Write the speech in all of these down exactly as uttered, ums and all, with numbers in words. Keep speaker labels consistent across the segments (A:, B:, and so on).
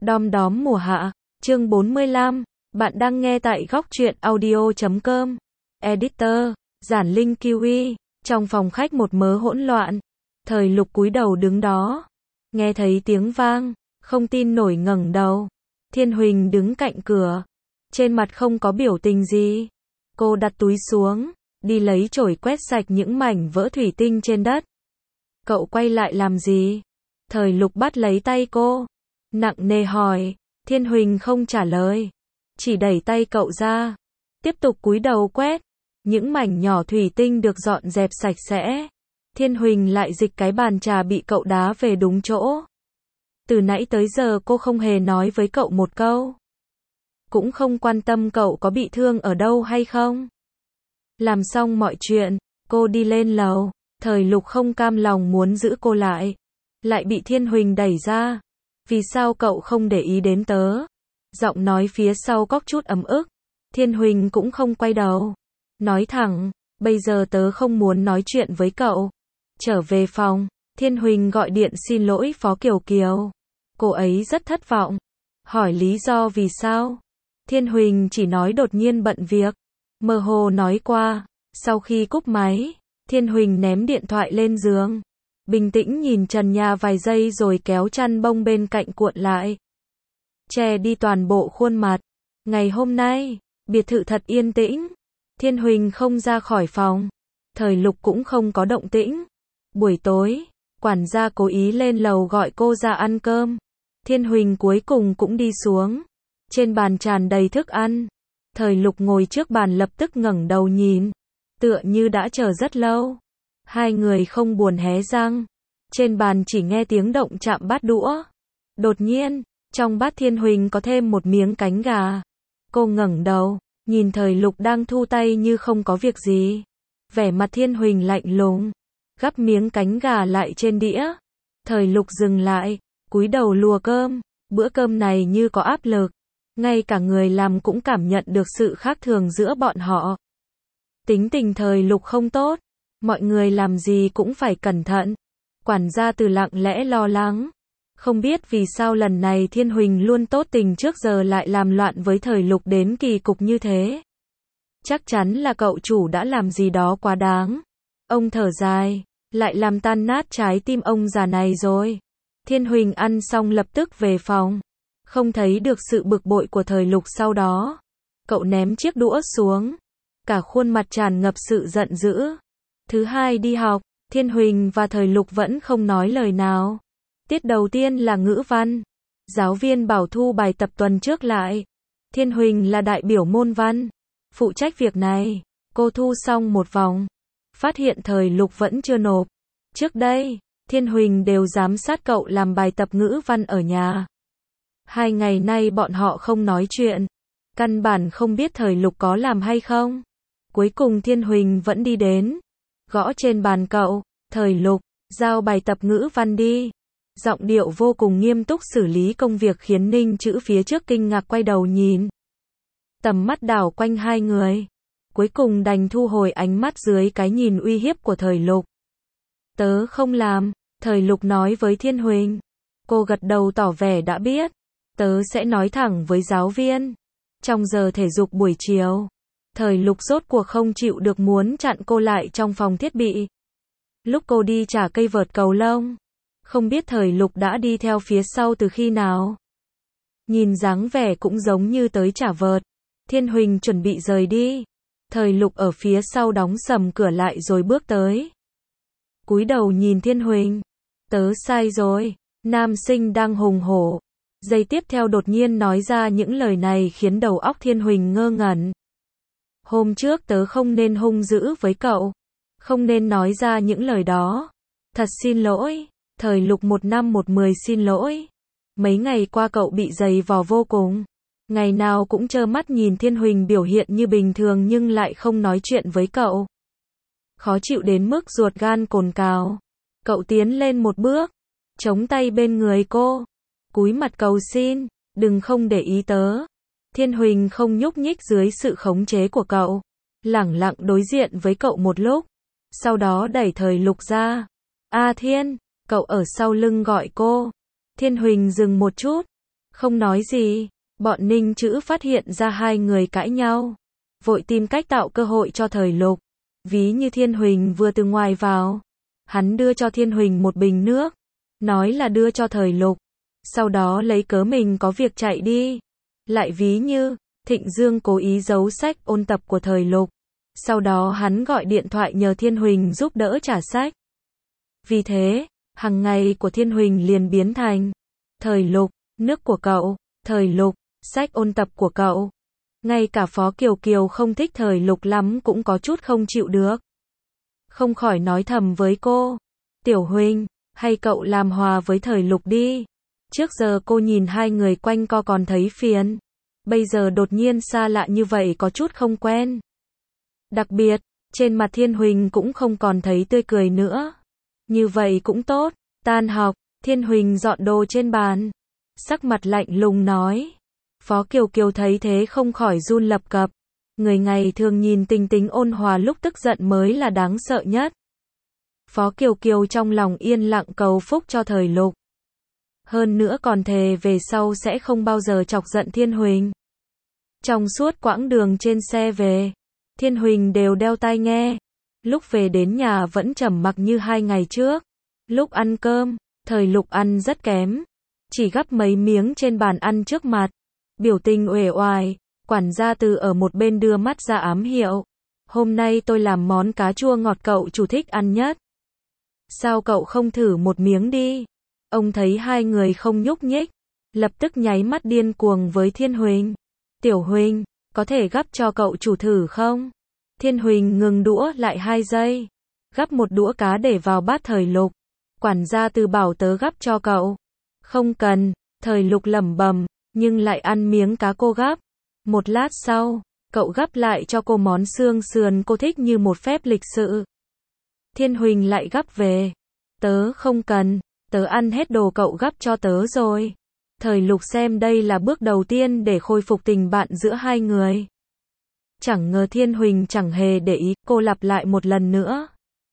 A: Đom đóm mùa hạ, chương bốn mươi lăm, bạn đang nghe tại góc truyện audio chấm com. Editor, Giản Linh Kiwi, trong phòng khách một mớ hỗn loạn. Thời Lục cúi đầu đứng đó, nghe thấy tiếng vang, không tin nổi ngẩng đầu. Thiên Huỳnh đứng cạnh cửa, trên mặt không có biểu tình gì. Cô đặt túi xuống, đi lấy chổi quét sạch những mảnh vỡ thủy tinh trên đất. Cậu quay lại làm gì? Thời Lục bắt lấy tay cô, nặng nề hỏi. Thiên Huỳnh không trả lời, chỉ đẩy tay cậu ra, tiếp tục cúi đầu quét. Những mảnh nhỏ thủy tinh được dọn dẹp sạch sẽ. Thiên Huỳnh lại dịch cái bàn trà bị cậu đá về đúng chỗ. Từ nãy tới giờ cô không hề nói với cậu một câu, cũng không quan tâm cậu có bị thương ở đâu hay không. Làm xong mọi chuyện, cô đi lên lầu. Thời Lục không cam lòng muốn giữ cô lại, lại bị Thiên Huỳnh đẩy ra. Vì sao cậu không để ý đến tớ? Giọng nói phía sau có chút ấm ức. Thiên Huỳnh cũng không quay đầu, nói thẳng, bây giờ tớ không muốn nói chuyện với cậu. Trở về phòng, Thiên Huỳnh gọi điện xin lỗi Phó Kiều Kiều. Cô ấy rất thất vọng, hỏi lý do vì sao. Thiên Huỳnh chỉ nói đột nhiên bận việc, mơ hồ nói qua. Sau khi cúp máy, Thiên Huỳnh ném điện thoại lên giường, bình tĩnh nhìn trần nhà vài giây rồi kéo chăn bông bên cạnh cuộn lại, che đi toàn bộ khuôn mặt. Ngày hôm nay, biệt thự thật yên tĩnh. Thiên Huỳnh không ra khỏi phòng, Thời Lục cũng không có động tĩnh. Buổi tối, quản gia cố ý lên lầu gọi cô ra ăn cơm. Thiên Huỳnh cuối cùng cũng đi xuống. Trên bàn tràn đầy thức ăn. Thời Lục ngồi trước bàn lập tức ngẩng đầu nhìn, tựa như đã chờ rất lâu. Hai người không buồn hé răng. Trên bàn chỉ nghe tiếng động chạm bát đũa. Đột nhiên, trong bát Thiên Huỳnh có thêm một miếng cánh gà. Cô ngẩng đầu, nhìn Thời Lục đang thu tay như không có việc gì. Vẻ mặt Thiên Huỳnh lạnh lùng, gắp miếng cánh gà lại trên đĩa. Thời Lục dừng lại, cúi đầu lùa cơm. Bữa cơm này như có áp lực, ngay cả người làm cũng cảm nhận được sự khác thường giữa bọn họ. Tính tình Thời Lục không tốt, mọi người làm gì cũng phải cẩn thận. Quản gia Từ lặng lẽ lo lắng, không biết vì sao lần này Thiên Huỳnh luôn tốt tình trước giờ lại làm loạn với Thời Lục đến kỳ cục như thế. Chắc chắn là cậu chủ đã làm gì đó quá đáng. Ông thở dài, lại làm tan nát trái tim ông già này rồi. Thiên Huỳnh ăn xong lập tức về phòng, không thấy được sự bực bội của Thời Lục sau đó. Cậu ném chiếc đũa xuống, cả khuôn mặt tràn ngập sự giận dữ. Thứ hai đi học, Thiên Huỳnh và Thời Lục vẫn không nói lời nào. Tiết đầu tiên là ngữ văn. Giáo viên bảo thu bài tập tuần trước lại. Thiên Huỳnh là đại biểu môn văn, phụ trách việc này. Cô thu xong một vòng, phát hiện Thời Lục vẫn chưa nộp. Trước đây, Thiên Huỳnh đều giám sát cậu làm bài tập ngữ văn ở nhà. Hai ngày nay bọn họ không nói chuyện, căn bản không biết Thời Lục có làm hay không. Cuối cùng Thiên Huỳnh vẫn đi đến, gõ trên bàn cậu. Thời Lục, giao bài tập ngữ văn đi. Giọng điệu vô cùng nghiêm túc xử lý công việc khiến Ninh Chữ phía trước kinh ngạc quay đầu nhìn. Tầm mắt đảo quanh hai người, cuối cùng đành thu hồi ánh mắt dưới cái nhìn uy hiếp của Thời Lục. Tớ không làm, Thời Lục nói với Thiên Huỳnh. Cô gật đầu tỏ vẻ đã biết. Tớ sẽ nói thẳng với giáo viên. Trong giờ thể dục buổi chiều, Thời Lục rốt cuộc không chịu được muốn chặn cô lại trong phòng thiết bị. Lúc cô đi trả cây vợt cầu lông, không biết Thời Lục đã đi theo phía sau từ khi nào. Nhìn dáng vẻ cũng giống như tới trả vợt. Thiên Huỳnh chuẩn bị rời đi. Thời Lục ở phía sau đóng sầm cửa lại rồi bước tới. Cúi đầu nhìn Thiên Huỳnh. Tớ sai rồi. Nam sinh đang hùng hổ. Giây tiếp theo đột nhiên nói ra những lời này khiến đầu óc Thiên Huỳnh ngơ ngẩn. Hôm trước tớ không nên hung dữ với cậu, không nên nói ra những lời đó. Thật xin lỗi. Thời Lục một năm một mười xin lỗi. Mấy ngày qua cậu bị giày vò vô cùng. Ngày nào cũng trơ mắt nhìn Thiên Huỳnh biểu hiện như bình thường nhưng lại không nói chuyện với cậu. Khó chịu đến mức ruột gan cồn cào. Cậu tiến lên một bước, chống tay bên người cô, cúi mặt cầu xin, đừng không để ý tớ. Thiên Huỳnh không nhúc nhích dưới sự khống chế của cậu, lẳng lặng đối diện với cậu một lúc, sau đó đẩy Thời Lục ra. A Thiên, cậu ở sau lưng gọi cô. Thiên Huỳnh dừng một chút, Không nói gì, bọn Ninh Chữ phát hiện ra hai người cãi nhau. Vội tìm cách tạo cơ hội cho Thời Lục. Ví như Thiên Huỳnh vừa từ ngoài vào. Hắn đưa cho Thiên Huỳnh một bình nước. Nói là đưa cho Thời Lục. Sau đó lấy cớ mình có việc chạy đi. Lại ví như, Thịnh Dương cố ý giấu sách ôn tập của Thời Lục. Sau đó hắn gọi điện thoại nhờ Thiên Huỳnh giúp đỡ trả sách. Vì thế, hàng ngày của Thiên Huỳnh liền biến thành Thời Lục, nước của cậu, Thời Lục, sách ôn tập của cậu. Ngay cả Phó Kiều Kiều không thích Thời Lục lắm cũng có chút không chịu được. Không khỏi nói thầm với cô, Tiểu Huỳnh, hay cậu làm hòa với Thời Lục đi. Trước giờ cô nhìn hai người quanh co còn thấy phiền. Bây giờ đột nhiên xa lạ như vậy có chút không quen. Đặc biệt, trên mặt Thiên Huỳnh cũng không còn thấy tươi cười nữa. Như vậy cũng tốt. Tan học, Thiên Huỳnh dọn đồ trên bàn. Sắc mặt lạnh lùng nói. Phó Kiều Kiều thấy thế không khỏi run lập cập. Người ngày thường nhìn tính tính ôn hòa lúc tức giận mới là đáng sợ nhất. Phó Kiều Kiều trong lòng yên lặng cầu phúc cho Thời Lục. Hơn nữa còn thề về sau sẽ không bao giờ chọc giận Thiên Huỳnh. Trong suốt quãng đường trên xe về, Thiên Huỳnh đều đeo tai nghe. Lúc về đến nhà vẫn trầm mặc như hai ngày trước. Lúc ăn cơm, Thời Lục ăn rất kém. Chỉ gắp mấy miếng trên bàn ăn trước mặt. Biểu tình uể oải, quản gia Từ ở một bên đưa mắt ra ám hiệu. Hôm nay tôi làm món cá chua ngọt cậu chủ thích ăn nhất. Sao cậu không thử một miếng đi? Ông thấy hai người không nhúc nhích, lập tức nháy mắt điên cuồng với Thiên Huỳnh. Tiểu Huỳnh, có thể gắp cho cậu chủ thử không? Thiên Huỳnh ngừng đũa lại hai giây. Gắp một đũa cá để vào bát Thời Lục. Quản gia Từ bảo tớ gắp cho cậu. Không cần, Thời Lục lẩm bẩm, nhưng lại ăn miếng cá cô gắp. Một lát sau, cậu gắp lại cho cô món xương sườn cô thích như một phép lịch sự. Thiên Huỳnh lại gắp về. Tớ không cần, tớ ăn hết đồ cậu gắp cho tớ rồi. Thời Lục xem đây là bước đầu tiên để khôi phục tình bạn giữa hai người. Chẳng ngờ Thiên Huỳnh chẳng hề để ý, cô lặp lại một lần nữa.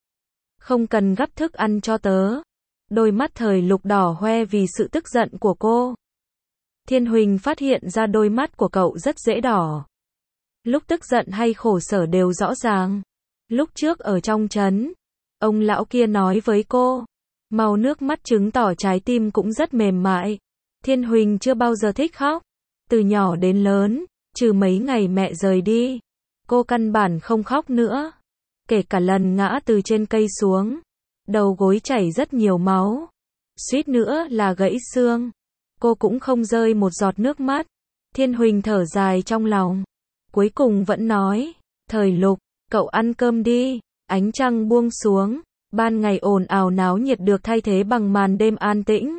A: Không cần gắp thức ăn cho tớ. Đôi mắt Thời Lục đỏ hoe vì sự tức giận của cô. Thiên Huỳnh phát hiện ra đôi mắt của cậu rất dễ đỏ. Lúc tức giận hay khổ sở đều rõ ràng. Lúc trước ở trong trấn, ông lão kia nói với cô, màu nước mắt chứng tỏ trái tim cũng rất mềm mại. Thiên Huỳnh chưa bao giờ thích khóc. Từ nhỏ đến lớn, trừ mấy ngày mẹ rời đi, cô căn bản không khóc nữa. Kể cả lần ngã từ trên cây xuống, đầu gối chảy rất nhiều máu, suýt nữa là gãy xương, cô cũng không rơi một giọt nước mắt. Thiên Huỳnh thở dài trong lòng, cuối cùng vẫn nói, Thời Lục, cậu ăn cơm đi. Ánh trăng buông xuống, ban ngày ồn ào náo nhiệt được thay thế bằng màn đêm an tĩnh.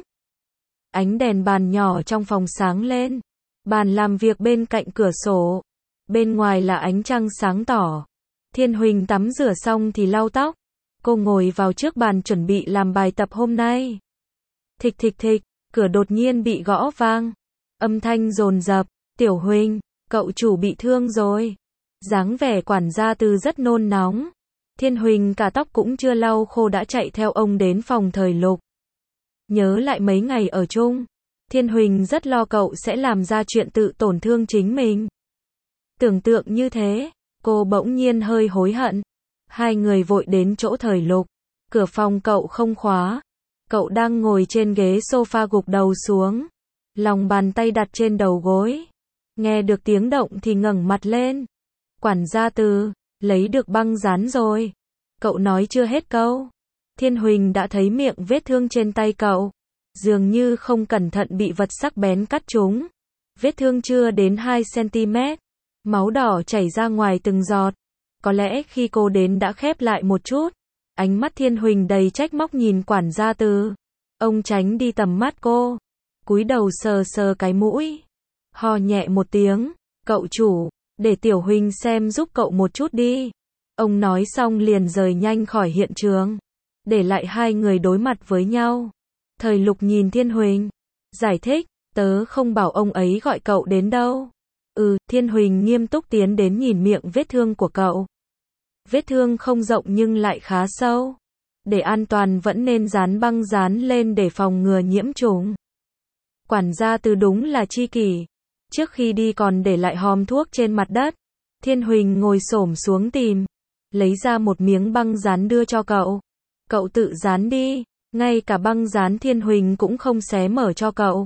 A: Ánh đèn bàn nhỏ trong phòng sáng lên, bàn làm việc bên cạnh cửa sổ, bên ngoài là ánh trăng sáng tỏ. Thiên Huỳnh tắm rửa xong thì lau tóc, cô ngồi vào trước bàn chuẩn bị làm bài tập hôm nay. Thịch thịch thịch, cửa đột nhiên bị gõ vang, âm thanh dồn dập, Tiểu Huỳnh, cậu chủ bị thương rồi. Dáng vẻ quản gia Từ rất nôn nóng. Thiên Huỳnh cả tóc cũng chưa lau khô đã chạy theo ông đến phòng Thời Lục. Nhớ lại mấy ngày ở chung, Thiên Huỳnh rất lo cậu sẽ làm ra chuyện tự tổn thương chính mình. Tưởng tượng như thế, cô bỗng nhiên hơi hối hận. Hai người vội đến chỗ Thời Lục. Cửa phòng cậu không khóa. Cậu đang ngồi trên ghế sofa gục đầu xuống. Lòng bàn tay đặt trên đầu gối. Nghe được tiếng động thì ngẩng mặt lên. Quản gia Từ, lấy được băng dán rồi. Cậu nói chưa hết câu. Thiên Huỳnh đã thấy miệng vết thương trên tay cậu. Dường như không cẩn thận bị vật sắc bén cắt trúng. Vết thương chưa đến hai xăng-ti-mét. Máu đỏ chảy ra ngoài từng giọt. Có lẽ khi cô đến đã khép lại một chút. Ánh mắt Thiên Huỳnh đầy trách móc nhìn quản gia Từ. Ông tránh đi tầm mắt cô. Cúi đầu sờ sờ cái mũi. Ho nhẹ một tiếng. Cậu chủ, để Tiểu Huỳnh xem giúp cậu một chút đi. Ông nói xong liền rời nhanh khỏi hiện trường. Để lại hai người đối mặt với nhau. Thời Lục nhìn Thiên Huỳnh. Giải thích, tớ không bảo ông ấy gọi cậu đến đâu. Ừ, Thiên Huỳnh nghiêm túc tiến đến nhìn miệng vết thương của cậu. Vết thương không rộng nhưng lại khá sâu. Để an toàn vẫn nên dán băng dán lên để phòng ngừa nhiễm trùng. Quản gia Từ đúng là chi kỷ. Trước khi đi còn để lại hòm thuốc trên mặt đất. Thiên Huỳnh ngồi xổm xuống tìm, lấy ra một miếng băng dán đưa cho cậu. Cậu tự dán đi, ngay cả băng dán Thiên Huỳnh cũng không xé mở cho cậu.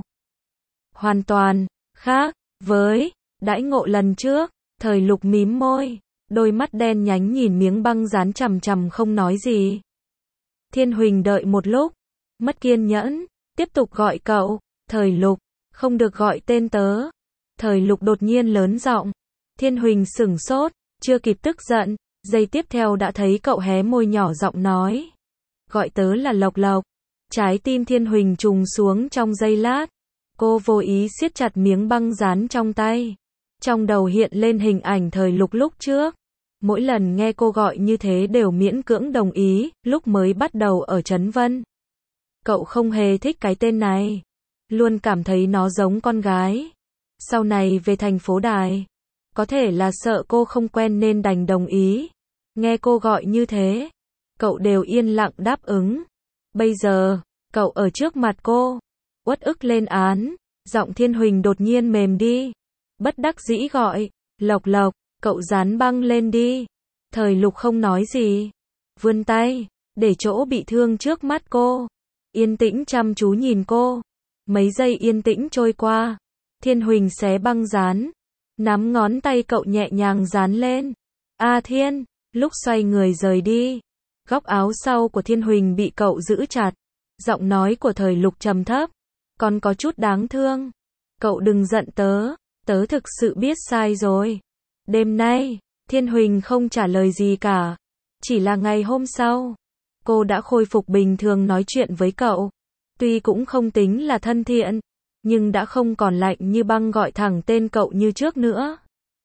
A: Hoàn toàn khác với đãi ngộ lần trước. Thời Lục mím môi, đôi mắt đen nhánh nhìn miếng băng dán chằm chằm không nói gì. Thiên Huỳnh đợi một lúc, mất kiên nhẫn, tiếp tục gọi cậu. Thời Lục, không được gọi tên tớ. Thời Lục đột nhiên lớn giọng. Thiên Huỳnh sửng sốt, chưa kịp tức giận, giây tiếp theo đã thấy cậu hé môi nhỏ giọng nói. Gọi tớ là Lộc Lộc. Trái tim Thiên Huỳnh trùng xuống trong giây lát. Cô vô ý siết chặt miếng băng dán trong tay. Trong đầu hiện lên hình ảnh Thời Lục lúc trước. Mỗi lần nghe cô gọi như thế đều miễn cưỡng đồng ý, lúc mới bắt đầu ở Trấn Vân. Cậu không hề thích cái tên này. Luôn cảm thấy nó giống con gái. Sau này về thành phố Đài. Có thể là sợ cô không quen nên đành đồng ý. Nghe cô gọi như thế, cậu đều yên lặng đáp ứng. Bây giờ, cậu ở trước mặt cô, uất ức lên án, giọng Thiên Huỳnh đột nhiên mềm đi. Bất đắc dĩ gọi, Lộc Lộc, cậu dán băng lên đi. Thời Lục không nói gì, vươn tay, để chỗ bị thương trước mắt cô. Yên tĩnh chăm chú nhìn cô. Mấy giây yên tĩnh trôi qua, Thiên Huỳnh xé băng dán. Nắm ngón tay cậu nhẹ nhàng dán lên. A Thiên, lúc xoay người rời đi, góc áo sau của Thiên Huỳnh bị cậu giữ chặt. Giọng nói của Thời Lục trầm thấp, còn có chút đáng thương. Cậu đừng giận tớ, tớ thực sự biết sai rồi. Đêm nay, Thiên Huỳnh không trả lời gì cả. Chỉ là ngày hôm sau, cô đã khôi phục bình thường nói chuyện với cậu. Tuy cũng không tính là thân thiện, nhưng đã không còn lạnh như băng gọi thẳng tên cậu như trước nữa.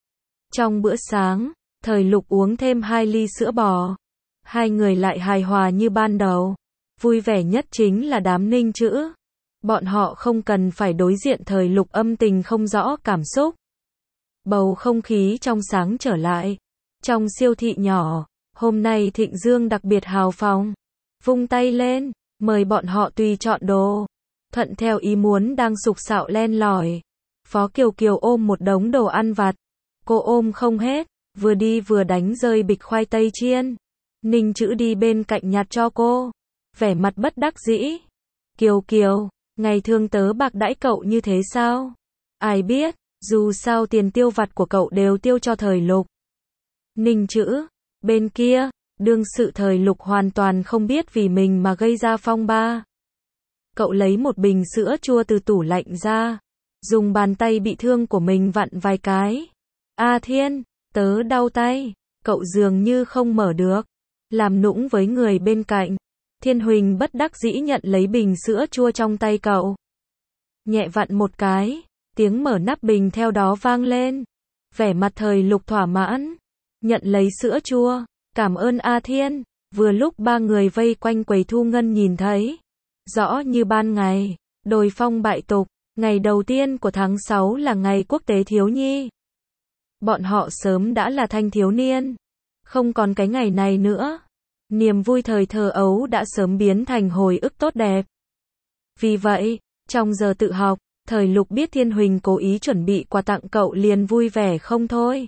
A: Trong bữa sáng, Thời Lục uống thêm hai ly sữa bò. Hai người lại hài hòa như ban đầu. Vui vẻ nhất chính là đám Ninh Chữ. Bọn họ không cần phải đối diện Thời Lục âm tình không rõ cảm xúc. Bầu không khí trong sáng trở lại. Trong siêu thị nhỏ, hôm nay Thịnh Dương đặc biệt hào phóng. Vung tay lên, mời bọn họ tùy chọn đồ. Thuận theo ý muốn đang sục sạo len lỏi. Phó Kiều Kiều ôm một đống đồ ăn vặt. Cô ôm không hết, vừa đi vừa đánh rơi bịch khoai tây chiên. Ninh Chữ đi bên cạnh nhặt cho cô. Vẻ mặt bất đắc dĩ. Kiều Kiều, ngày thường tớ bạc đãi cậu như thế sao? Ai biết, dù sao tiền tiêu vặt của cậu đều tiêu cho Thời Lục. Ninh Chữ, bên kia, đương sự Thời Lục hoàn toàn không biết vì mình mà gây ra phong ba. Cậu lấy một bình sữa chua từ tủ lạnh ra, dùng bàn tay bị thương của mình vặn vài cái. A Thiên, tớ đau tay. Cậu dường như không mở được. Làm nũng với người bên cạnh. Thiên Huỳnh bất đắc dĩ nhận lấy bình sữa chua trong tay cậu. Nhẹ vặn một cái, tiếng mở nắp bình theo đó vang lên. Vẻ mặt Thời Lục thỏa mãn, nhận lấy sữa chua. Cảm ơn A Thiên. Vừa lúc ba người vây quanh quầy thu ngân nhìn thấy. Rõ như ban ngày, đồi phong bại tục. Ngày đầu tiên của tháng sáu là ngày quốc tế thiếu nhi. Bọn họ sớm đã là thanh thiếu niên. Không còn cái ngày này nữa. Niềm vui thời thơ ấu đã sớm biến thành hồi ức tốt đẹp. Vì vậy, trong giờ tự học, Thời Lục biết Thiên Huỳnh cố ý chuẩn bị quà tặng cậu liền vui vẻ không thôi.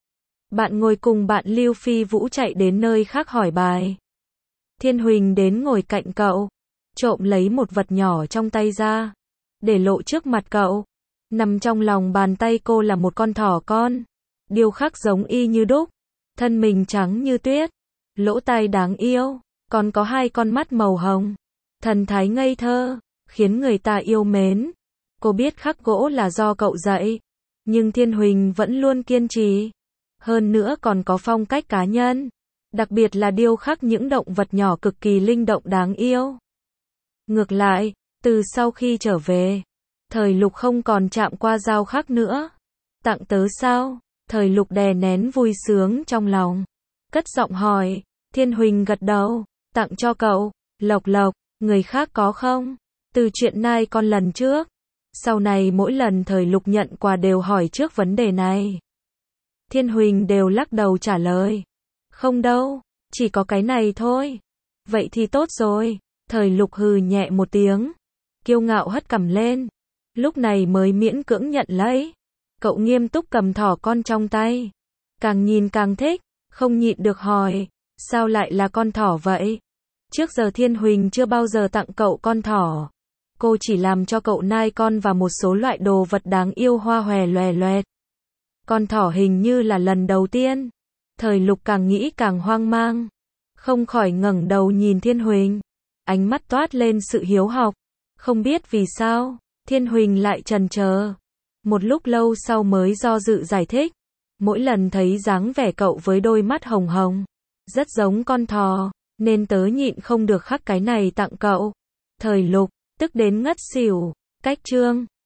A: Bạn ngồi cùng bạn Lưu Phi Vũ chạy đến nơi khác hỏi bài. Thiên Huỳnh đến ngồi cạnh cậu, trộm lấy một vật nhỏ trong tay ra, để lộ trước mặt cậu. Nằm trong lòng bàn tay cô là một con thỏ con, điêu khắc giống y như đúc, thân mình trắng như tuyết, lỗ tai đáng yêu, còn có hai con mắt màu hồng, thần thái ngây thơ, khiến người ta yêu mến. Cô biết khắc gỗ là do cậu dạy, nhưng Thiên Huỳnh vẫn luôn kiên trì. Hơn nữa còn có phong cách cá nhân, đặc biệt là điêu khắc những động vật nhỏ cực kỳ linh động đáng yêu. Ngược lại, từ sau khi trở về, Thời Lục không còn chạm qua dao khắc nữa. Tặng tớ sao? Thời Lục đè nén vui sướng trong lòng, cất giọng hỏi. Thiên Huỳnh gật đầu, tặng cho cậu. Lộc Lộc, người khác có không? Từ chuyện nai con lần trước, sau này mỗi lần Thời Lục nhận quà đều hỏi trước vấn đề này. Thiên Huỳnh đều lắc đầu trả lời. Không đâu, chỉ có cái này thôi. Vậy thì tốt rồi. Thời Lục hừ nhẹ một tiếng, kiêu ngạo hất cằm lên. lúc này mới miễn cưỡng nhận lấy. Cậu nghiêm túc cầm thỏ con trong tay. Càng nhìn càng thích, không nhịn được hỏi, sao lại là con thỏ vậy? Trước giờ Thiên Huỳnh chưa bao giờ tặng cậu con thỏ. Cô chỉ làm cho cậu nai con và một số loại đồ vật đáng yêu hoa hòe loè loẹt. Con thỏ hình như là lần đầu tiên. Thời Lục càng nghĩ càng hoang mang. Không khỏi ngẩng đầu nhìn Thiên Huỳnh. Ánh mắt toát lên sự hiếu học. Không biết vì sao, Thiên Huỳnh lại chần chờ. Một lúc lâu sau mới do dự giải thích. Mỗi lần thấy dáng vẻ cậu với đôi mắt hồng hồng, rất giống con thỏ, nên tớ nhịn không được khắc cái này tặng cậu. Thời Lục, tức đến ngất xỉu. Cách chương